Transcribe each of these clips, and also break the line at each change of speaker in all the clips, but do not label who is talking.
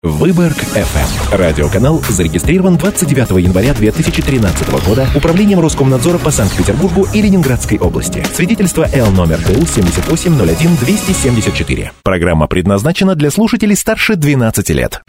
Выборг ФМ. Радиоканал зарегистрирован 29 января 2013 года Управлением Роскомнадзора по Санкт-Петербургу и Ленинградской области. Свидетельство Л номер ТУ 7801-274. Программа предназначена для слушателей старше 12 лет.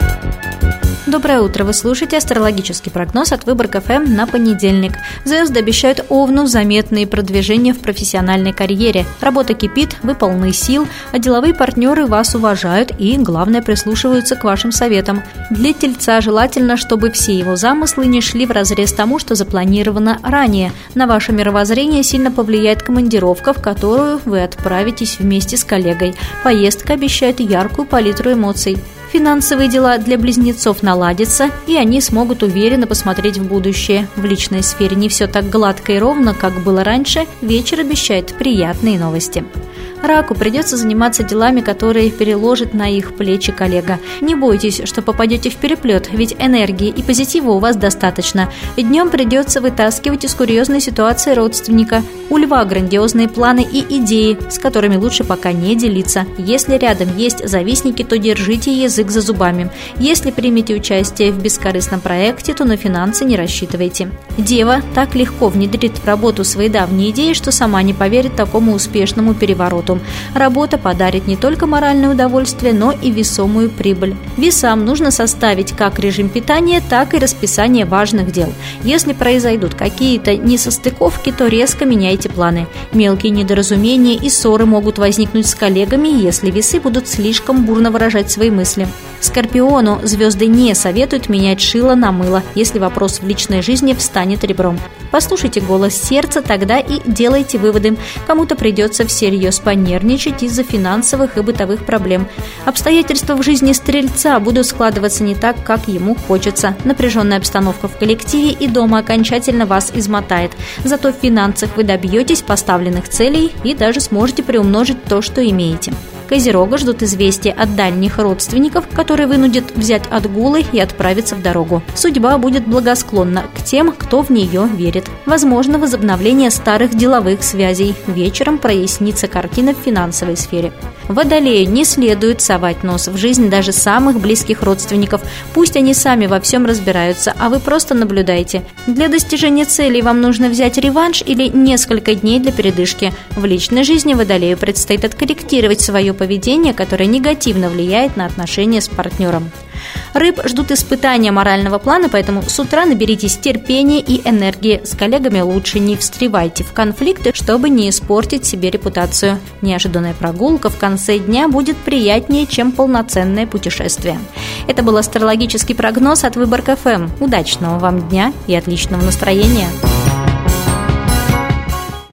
Доброе утро! Вы слушаете астрологический прогноз от Выборг ФМ на понедельник. Звезды обещают Овну заметные продвижения в профессиональной карьере. Работа кипит, вы полны сил, а деловые партнеры вас уважают и, главное, прислушиваются к вашим советам. Для Тельца желательно, чтобы все его замыслы не шли вразрез тому, что запланировано ранее. На ваше мировоззрение сильно повлияет командировка, в которую вы отправитесь вместе с коллегой. Поездка обещает яркую палитру эмоций. Финансовые дела для близнецов наладятся, и они смогут уверенно посмотреть в будущее. В личной сфере не все так гладко и ровно, как было раньше. Вечер обещает приятные новости. Раку придется заниматься делами, которые переложит на их плечи коллега. Не бойтесь, что попадете в переплет, ведь энергии и позитива у вас достаточно. Днем придется вытаскивать из курьезной ситуации родственника. У Льва грандиозные планы и идеи, с которыми лучше пока не делиться. Если рядом есть завистники, то держите язык за зубами. Если примете участие в бескорыстном проекте, то на финансы не рассчитывайте. Дева так легко внедрит в работу свои давние идеи, что сама не поверит такому успешному перевороту. Работа подарит не только моральное удовольствие, но и весомую прибыль. Весам нужно составить как режим питания, так и расписание важных дел. Если произойдут какие-то несостыковки, то резко меняйте планы. Мелкие недоразумения и ссоры могут возникнуть с коллегами, если весы будут слишком бурно выражать свои мысли. Скорпиону звезды не советуют менять шило на мыло, если вопрос в личной жизни встанет ребром. Послушайте голос сердца, тогда и делайте выводы. Кому-то придется всерьез понервничать из-за финансовых и бытовых проблем. Обстоятельства в жизни Стрельца будут складываться не так, как ему хочется. Напряженная обстановка в коллективе и дома окончательно вас измотает. Зато в финансах вы добьетесь поставленных целей и даже сможете приумножить то, что имеете. Козерога ждут известия от дальних родственников, которые вынудят взять отгулы и отправиться в дорогу. Судьба будет благосклонна к тем, кто в нее верит. Возможно возобновление старых деловых связей. Вечером прояснится картина в финансовой сфере. Водолею не следует совать нос в жизнь даже самых близких родственников. Пусть они сами во всем разбираются, а вы просто наблюдайте. Для достижения целей вам нужно взять реванш или несколько дней для передышки. В личной жизни Водолею предстоит откорректировать свое поведение, которое негативно влияет на отношения с партнером. Рыб ждут испытания морального плана, поэтому с утра наберитесь терпения и энергии. С коллегами лучше не встревайте в конфликты, чтобы не испортить себе репутацию. Неожиданная прогулка в конце дня будет приятнее, чем полноценное путешествие. Это был астрологический прогноз от Выборг ФМ. Удачного вам дня и отличного настроения!